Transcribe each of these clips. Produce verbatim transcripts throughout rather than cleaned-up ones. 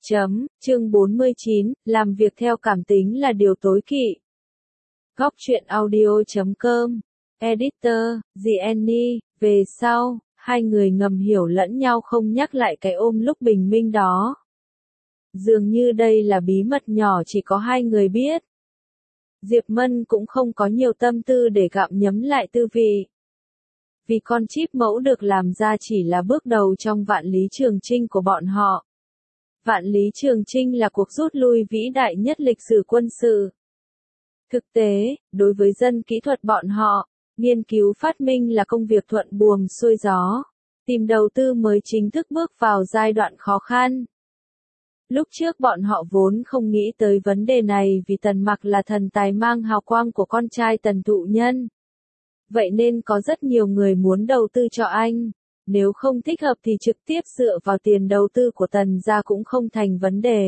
Chấm, chương bốn mươi chín, làm việc theo cảm tính là điều tối kỵ. Góc truyện audio chấm com, Editor, Jenny, về sau, hai người ngầm hiểu lẫn nhau không nhắc lại cái ôm lúc bình minh đó. Dường như đây là bí mật nhỏ chỉ có hai người biết. Diệp Mân cũng không có nhiều tâm tư để gặm nhấm lại tư vị. Vì con chip mẫu được làm ra chỉ là bước đầu trong vạn lý trường chinh của bọn họ. Vạn lý trường chinh là cuộc rút lui vĩ đại nhất lịch sử quân sự. Thực tế, đối với dân kỹ thuật bọn họ, nghiên cứu phát minh là công việc thuận buồm xuôi gió. Tìm đầu tư mới chính thức bước vào giai đoạn khó khăn. Lúc trước bọn họ vốn không nghĩ tới vấn đề này vì Tần Mặc là thần tài mang hào quang của con trai Tần Thụ Nhân. Vậy nên có rất nhiều người muốn đầu tư cho anh. Nếu không thích hợp thì trực tiếp dựa vào tiền đầu tư của Tần gia cũng không thành vấn đề.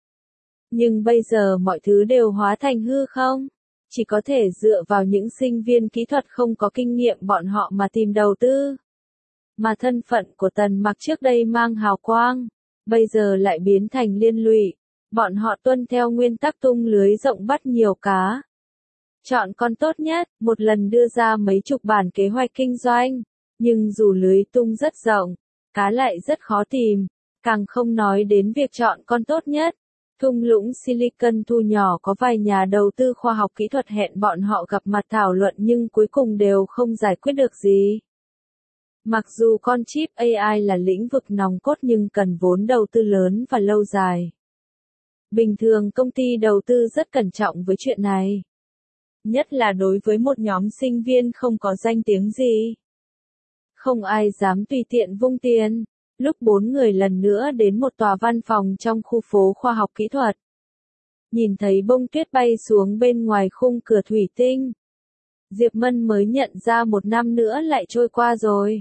Nhưng bây giờ mọi thứ đều hóa thành hư không? Chỉ có thể dựa vào những sinh viên kỹ thuật không có kinh nghiệm bọn họ mà tìm đầu tư. Mà thân phận của Tần Mặc trước đây mang hào quang, bây giờ lại biến thành liên lụy. Bọn họ tuân theo nguyên tắc tung lưới rộng bắt nhiều cá. Chọn con tốt nhất, một lần đưa ra mấy chục bản kế hoạch kinh doanh. Nhưng dù lưới tung rất rộng, cá lại rất khó tìm, càng không nói đến việc chọn con tốt nhất. Thung lũng Silicon thu nhỏ có vài nhà đầu tư khoa học kỹ thuật hẹn bọn họ gặp mặt thảo luận nhưng cuối cùng đều không giải quyết được gì. Mặc dù con chip a i là lĩnh vực nòng cốt nhưng cần vốn đầu tư lớn và lâu dài. Bình thường công ty đầu tư rất cẩn trọng với chuyện này. Nhất là đối với một nhóm sinh viên không có danh tiếng gì. Không ai dám tùy tiện vung tiền. Lúc bốn người lần nữa đến một tòa văn phòng trong khu phố khoa học kỹ thuật. Nhìn thấy bông tuyết bay xuống bên ngoài khung cửa thủy tinh. Diệp Mân mới nhận ra một năm nữa lại trôi qua rồi.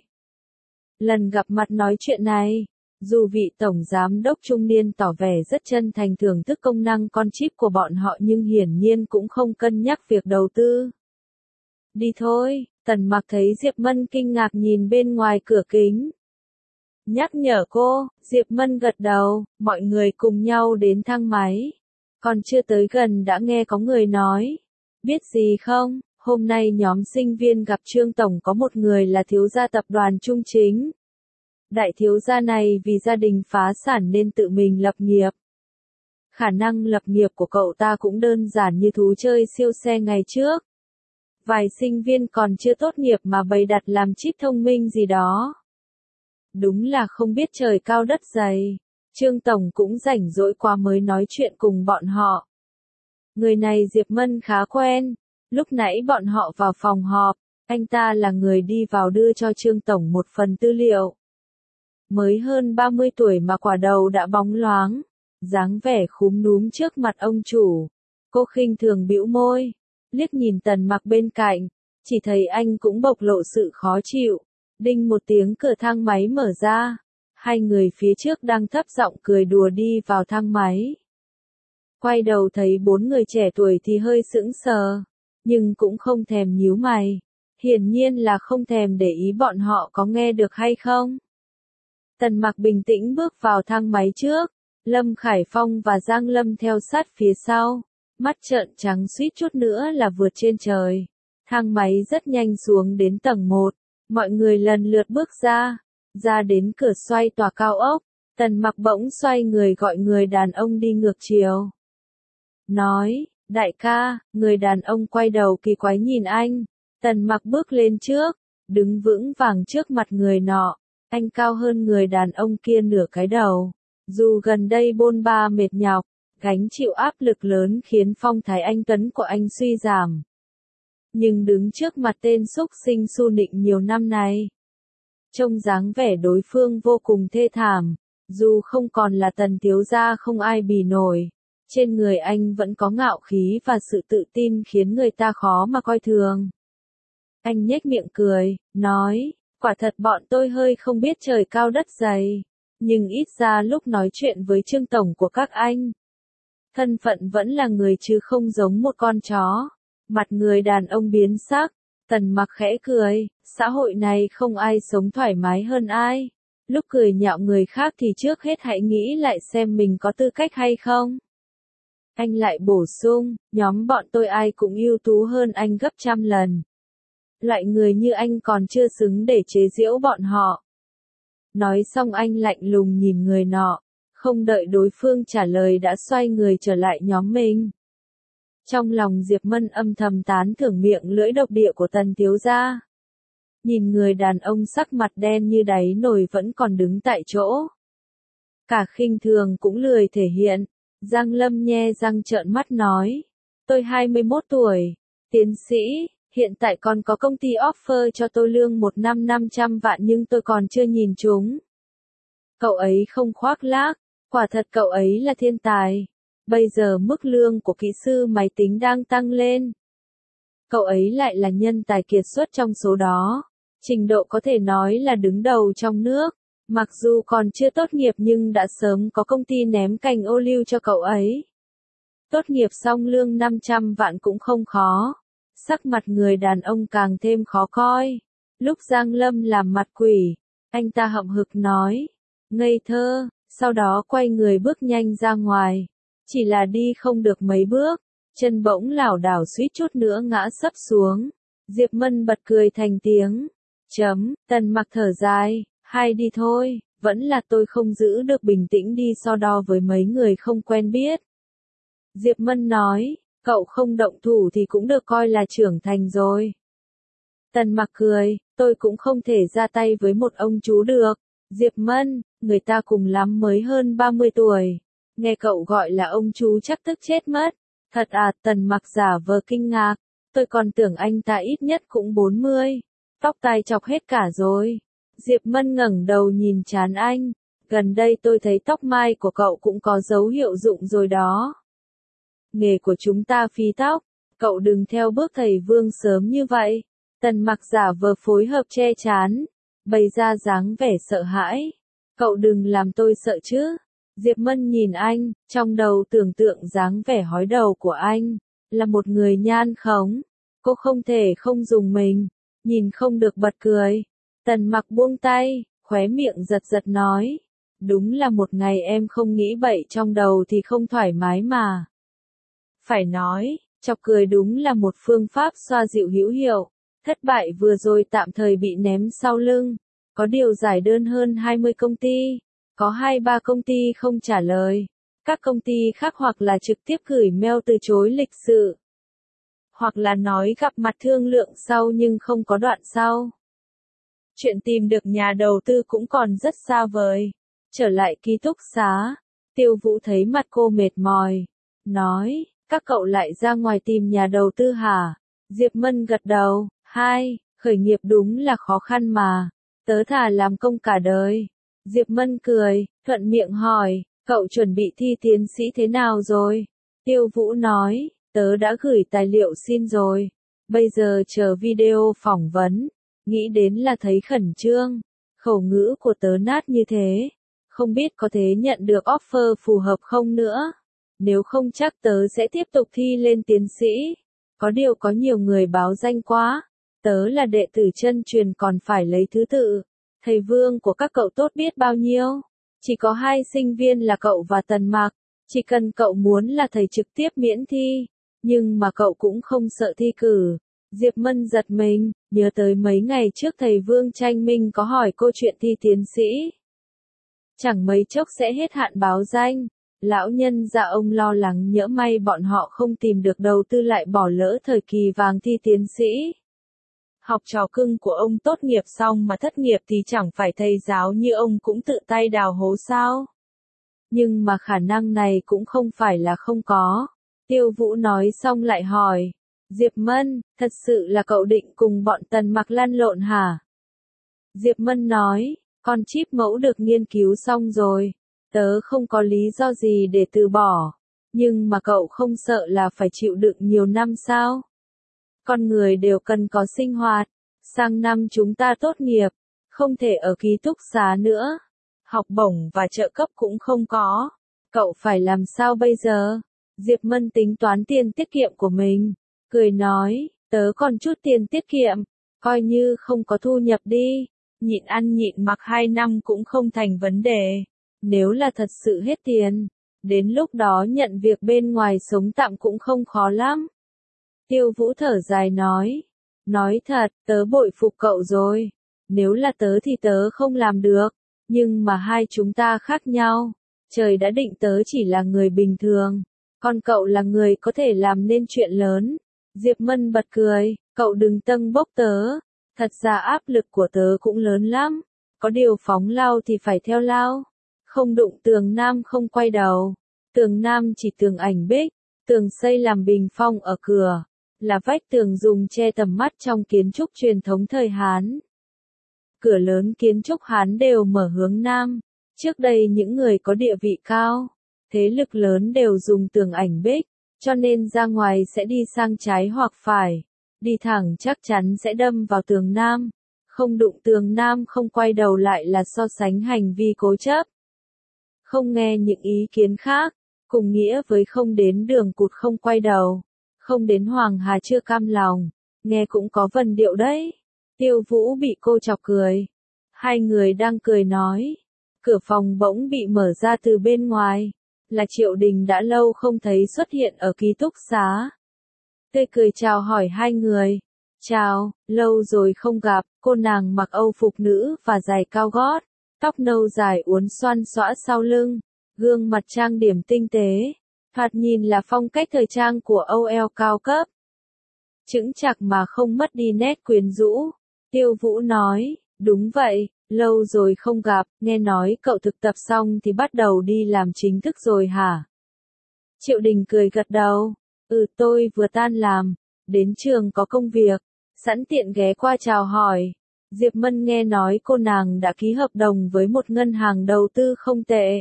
Lần gặp mặt nói chuyện này, dù vị tổng giám đốc trung niên tỏ vẻ rất chân thành thưởng thức công năng con chip của bọn họ nhưng hiển nhiên cũng không cân nhắc việc đầu tư. Đi thôi, Tần Mặc thấy Diệp Mân kinh ngạc nhìn bên ngoài cửa kính. Nhắc nhở cô, Diệp Mân gật đầu, mọi người cùng nhau đến thang máy. Còn chưa tới gần đã nghe có người nói. Biết gì không, hôm nay nhóm sinh viên gặp Trương Tổng có một người là thiếu gia tập đoàn Trung Chính. Đại thiếu gia này vì gia đình phá sản nên tự mình lập nghiệp. Khả năng lập nghiệp của cậu ta cũng đơn giản như thú chơi siêu xe ngày trước. Vài sinh viên còn chưa tốt nghiệp mà bày đặt làm chip thông minh gì đó. Đúng là không biết trời cao đất dày. Trương Tổng cũng rảnh rỗi quá mới nói chuyện cùng bọn họ. Người này Diệp Mân khá quen. Lúc nãy bọn họ vào phòng họp, anh ta là người đi vào đưa cho Trương Tổng một phần tư liệu. Mới hơn ba mươi tuổi mà quả đầu đã bóng loáng, dáng vẻ khúm núm trước mặt ông chủ. Cô khinh thường bĩu môi, liếc nhìn Tần Mặc bên cạnh, chỉ thấy anh cũng bộc lộ sự khó chịu. Đinh một tiếng cửa thang máy mở ra, hai người phía trước đang thấp giọng cười đùa đi vào thang máy. Quay đầu thấy bốn người trẻ tuổi thì hơi sững sờ, nhưng cũng không thèm nhíu mày. Hiển nhiên là không thèm để ý bọn họ có nghe được hay không. Tần Mặc bình tĩnh bước vào thang máy trước, Lâm Khải Phong và Giang Lâm theo sát phía sau, mắt trợn trắng suýt chút nữa là vượt trên trời. Thang máy rất nhanh xuống đến tầng một, mọi người lần lượt bước ra, ra đến cửa xoay tòa cao ốc, Tần Mặc bỗng xoay người gọi người đàn ông đi ngược chiều. Nói, đại ca, người đàn ông quay đầu kỳ quái nhìn anh, Tần Mặc bước lên trước, đứng vững vàng trước mặt người nọ. Anh cao hơn người đàn ông kia nửa cái đầu. Dù gần đây bôn ba mệt nhọc, gánh chịu áp lực lớn khiến phong thái anh tuấn của anh suy giảm. Nhưng đứng trước mặt tên xúc sinh su nịnh nhiều năm này, trông dáng vẻ đối phương vô cùng thê thảm. Dù không còn là Tần thiếu gia không ai bì nổi, trên người anh vẫn có ngạo khí và sự tự tin khiến người ta khó mà coi thường. Anh nhếch miệng cười, nói, quả thật bọn tôi hơi không biết trời cao đất dày, nhưng ít ra lúc nói chuyện với Trương Tổng của các anh, thân phận vẫn là người chứ không giống một con chó. Mặt người đàn ông biến sắc, Tần Mặc khẽ cười, xã hội này không ai sống thoải mái hơn ai. Lúc cười nhạo người khác thì trước hết hãy nghĩ lại xem mình có tư cách hay không. Anh lại bổ sung, nhóm bọn tôi ai cũng ưu tú hơn anh gấp trăm lần. Loại người như anh còn chưa xứng để chế giễu bọn họ. Nói xong anh lạnh lùng nhìn người nọ, không đợi đối phương trả lời đã xoay người trở lại nhóm mình. Trong lòng Diệp Mân âm thầm tán thưởng miệng lưỡi độc địa của Tần thiếu gia. Nhìn người đàn ông sắc mặt đen như đáy nồi vẫn còn đứng tại chỗ. Cả khinh thường cũng lười thể hiện. Giang Lâm nhe răng trợn mắt nói. Tôi hai mươi mốt tuổi, tiến sĩ, hiện tại còn có công ty offer cho tôi lương một năm năm trăm vạn nhưng tôi còn chưa nhìn chúng. Cậu ấy không khoác lác, quả thật cậu ấy là thiên tài. Bây giờ mức lương của kỹ sư máy tính đang tăng lên. Cậu ấy lại là nhân tài kiệt xuất trong số đó. Trình độ có thể nói là đứng đầu trong nước. Mặc dù còn chưa tốt nghiệp nhưng đã sớm có công ty ném cành ô liu cho cậu ấy. Tốt nghiệp xong lương năm trăm vạn cũng không khó. Sắc mặt người đàn ông càng thêm khó coi. Lúc Giang Lâm làm mặt quỷ, anh ta hậm hực nói. Ngây thơ, sau đó quay người bước nhanh ra ngoài. Chỉ là đi không được mấy bước, chân bỗng lảo đảo suýt chút nữa ngã sấp xuống. Diệp Mân bật cười thành tiếng. Chấm, Tần Mặc thở dài, hai đi thôi, vẫn là tôi không giữ được bình tĩnh đi so đo với mấy người không quen biết. Diệp Mân nói, cậu không động thủ thì cũng được coi là trưởng thành rồi. Tần Mặc cười, tôi cũng không thể ra tay với một ông chú được. Diệp Mân, người ta cùng lắm mới hơn ba mươi tuổi. Nghe cậu gọi là ông chú chắc tức chết mất. Thật à, Tần Mặc giả vờ kinh ngạc. Tôi còn tưởng anh ta ít nhất cũng bốn mươi. Tóc tai chọc hết cả rồi. Diệp Mân ngẩng đầu nhìn trán anh. Gần đây tôi thấy tóc mai của cậu cũng có dấu hiệu rụng rồi đó. Nghề của chúng ta phi tóc. Cậu đừng theo bước thầy Vương sớm như vậy. Tần Mặc giả vờ phối hợp che chán. Bày ra dáng vẻ sợ hãi. Cậu đừng làm tôi sợ chứ. Diệp Mân nhìn anh, trong đầu tưởng tượng dáng vẻ hói đầu của anh. Là một người nhan khống. Cô không thể không dùng mình. Nhìn không được bật cười. Tần Mặc buông tay, khóe miệng giật giật nói. Đúng là một ngày em không nghĩ bậy trong đầu thì không thoải mái mà. Phải nói, chọc cười đúng là một phương pháp xoa dịu hữu hiệu. Thất bại vừa rồi tạm thời bị ném sau lưng. Có điều giải đơn hơn hai mươi công ty. Có hai ba công ty không trả lời. Các công ty khác hoặc là trực tiếp gửi mail từ chối lịch sự. Hoặc là nói gặp mặt thương lượng sau nhưng không có đoạn sau. Chuyện tìm được nhà đầu tư cũng còn rất xa vời. Trở lại ký túc xá. Tiêu Vũ thấy mặt cô mệt mỏi. Nói, các cậu lại ra ngoài tìm nhà đầu tư hả? Diệp Mân gật đầu. Hai, khởi nghiệp đúng là khó khăn mà. Tớ thà làm công cả đời. Diệp Mân cười, thuận miệng hỏi, cậu chuẩn bị thi tiến sĩ thế nào rồi? Tiêu Vũ nói, tớ đã gửi tài liệu xin rồi. Bây giờ chờ video phỏng vấn. Nghĩ đến là thấy khẩn trương. Khẩu ngữ của tớ nát như thế. Không biết có thể nhận được offer phù hợp không nữa. Nếu không chắc tớ sẽ tiếp tục thi lên tiến sĩ. Có điều có nhiều người báo danh quá. Tớ là đệ tử chân truyền còn phải lấy thứ tự. Thầy Vương của các cậu tốt biết bao nhiêu. Chỉ có hai sinh viên là cậu và Tần Mặc. Chỉ cần cậu muốn là thầy trực tiếp miễn thi. Nhưng mà cậu cũng không sợ thi cử. Diệp Mân giật mình, nhớ tới mấy ngày trước thầy Vương Tranh Minh có hỏi cô chuyện thi tiến sĩ. Chẳng mấy chốc sẽ hết hạn báo danh. Lão nhân gia ông lo lắng nhỡ may bọn họ không tìm được đầu tư lại bỏ lỡ thời kỳ vàng thi tiến sĩ. Học trò cưng của ông tốt nghiệp xong mà thất nghiệp thì chẳng phải thầy giáo như ông cũng tự tay đào hố sao? Nhưng mà khả năng này cũng không phải là không có. Tiêu Vũ nói xong lại hỏi. Diệp Mân, thật sự là cậu định cùng bọn Tần Mặc lăn lộn hả? Diệp Mân nói, con chip mẫu được nghiên cứu xong rồi. Tớ không có lý do gì để từ bỏ. Nhưng mà cậu không sợ là phải chịu đựng nhiều năm sao? Con người đều cần có sinh hoạt. Sang năm chúng ta tốt nghiệp. Không thể ở ký túc xá nữa. Học bổng và trợ cấp cũng không có. Cậu phải làm sao bây giờ? Diệp Mân tính toán tiền tiết kiệm của mình. Cười nói, tớ còn chút tiền tiết kiệm. Coi như không có thu nhập đi. nhịn ăn nhịn mặc hai năm cũng không thành vấn đề. Nếu là thật sự hết tiền, đến lúc đó nhận việc bên ngoài sống tạm cũng không khó lắm. Tiêu Vũ thở dài nói. Nói thật, tớ bội phục cậu rồi. Nếu là tớ thì tớ không làm được. Nhưng mà hai chúng ta khác nhau. Trời đã định tớ chỉ là người bình thường. Còn cậu là người có thể làm nên chuyện lớn. Diệp Mân bật cười. Cậu đừng tâng bốc tớ. Thật ra áp lực của tớ cũng lớn lắm. Có điều phóng lao thì phải theo lao. Không đụng tường nam không quay đầu. Tường nam chỉ tường ảnh bích. Tường xây làm bình phong ở cửa. Là vách tường dùng che tầm mắt trong kiến trúc truyền thống thời Hán. Cửa lớn kiến trúc Hán đều mở hướng nam. Trước đây những người có địa vị cao, thế lực lớn đều dùng tường ảnh bích, cho nên ra ngoài sẽ đi sang trái hoặc phải. Đi thẳng chắc chắn sẽ đâm vào tường nam. Không đụng tường nam không quay đầu lại là so sánh hành vi cố chấp. Không nghe những ý kiến khác, cùng nghĩa với không đến đường cụt không quay đầu. Không đến Hoàng Hà chưa cam lòng, nghe cũng có vần điệu đấy. Tiêu Vũ bị cô chọc cười. Hai người đang cười nói. Cửa phòng bỗng bị mở ra từ bên ngoài. Là Triệu Đình đã lâu không thấy xuất hiện ở ký túc xá. Tươi cười chào hỏi hai người. Chào, lâu rồi không gặp. Cô nàng mặc âu phục nữ và giày cao gót. Tóc nâu dài uốn xoăn xõa sau lưng. Gương mặt trang điểm tinh tế. Thoạt nhìn là phong cách thời trang của Âu eo cao cấp. Chững chạc mà không mất đi nét quyến rũ. Tiêu Vũ nói, đúng vậy, lâu rồi không gặp, nghe nói cậu thực tập xong thì bắt đầu đi làm chính thức rồi hả? Triệu Đình cười gật đầu, ừ tôi vừa tan làm, đến trường có công việc, sẵn tiện ghé qua chào hỏi. Diệp Mân nghe nói cô nàng đã ký hợp đồng với một ngân hàng đầu tư không tệ.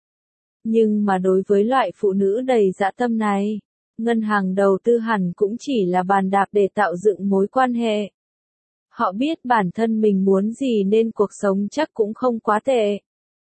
Nhưng mà đối với loại phụ nữ đầy dã tâm này, ngân hàng đầu tư hẳn cũng chỉ là bàn đạp để tạo dựng mối quan hệ. Họ biết bản thân mình muốn gì nên cuộc sống chắc cũng không quá tệ.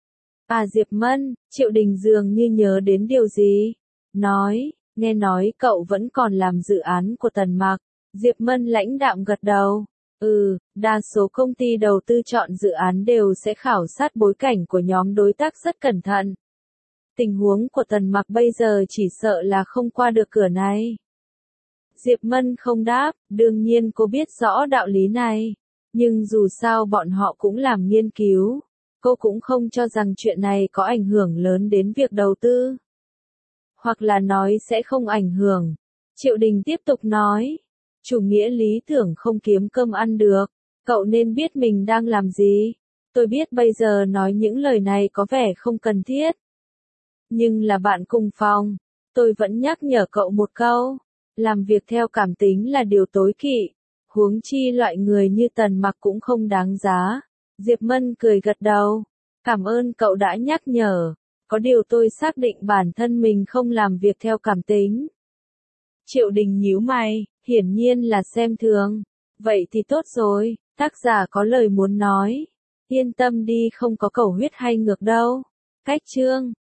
À Diệp Mân, Triệu Đình dường như nhớ đến điều gì. Nói, nghe nói cậu vẫn còn làm dự án của Tần Mạc. Diệp Mân lãnh đạm gật đầu. Ừ, đa số công ty đầu tư chọn dự án đều sẽ khảo sát bối cảnh của nhóm đối tác rất cẩn thận. Tình huống của Tần Mặc bây giờ chỉ sợ là không qua được cửa này. Diệp Mân không đáp, đương nhiên cô biết rõ đạo lý này. Nhưng dù sao bọn họ cũng làm nghiên cứu. Cô cũng không cho rằng chuyện này có ảnh hưởng lớn đến việc đầu tư. Hoặc là nói sẽ không ảnh hưởng. Triệu Đình tiếp tục nói. Chủ nghĩa lý tưởng không kiếm cơm ăn được. Cậu nên biết mình đang làm gì. Tôi biết bây giờ nói những lời này có vẻ không cần thiết. Nhưng là bạn cùng phòng, tôi vẫn nhắc nhở cậu một câu, làm việc theo cảm tính là điều tối kỵ, huống chi loại người như Tần Mặc cũng không đáng giá. Diệp Mân cười gật đầu, cảm ơn cậu đã nhắc nhở, có điều tôi xác định bản thân mình không làm việc theo cảm tính. Triệu Đình nhíu mày, hiển nhiên là xem thường, vậy thì tốt rồi, tác giả có lời muốn nói, yên tâm đi không có cầu huyết hay ngược đâu. Cách chương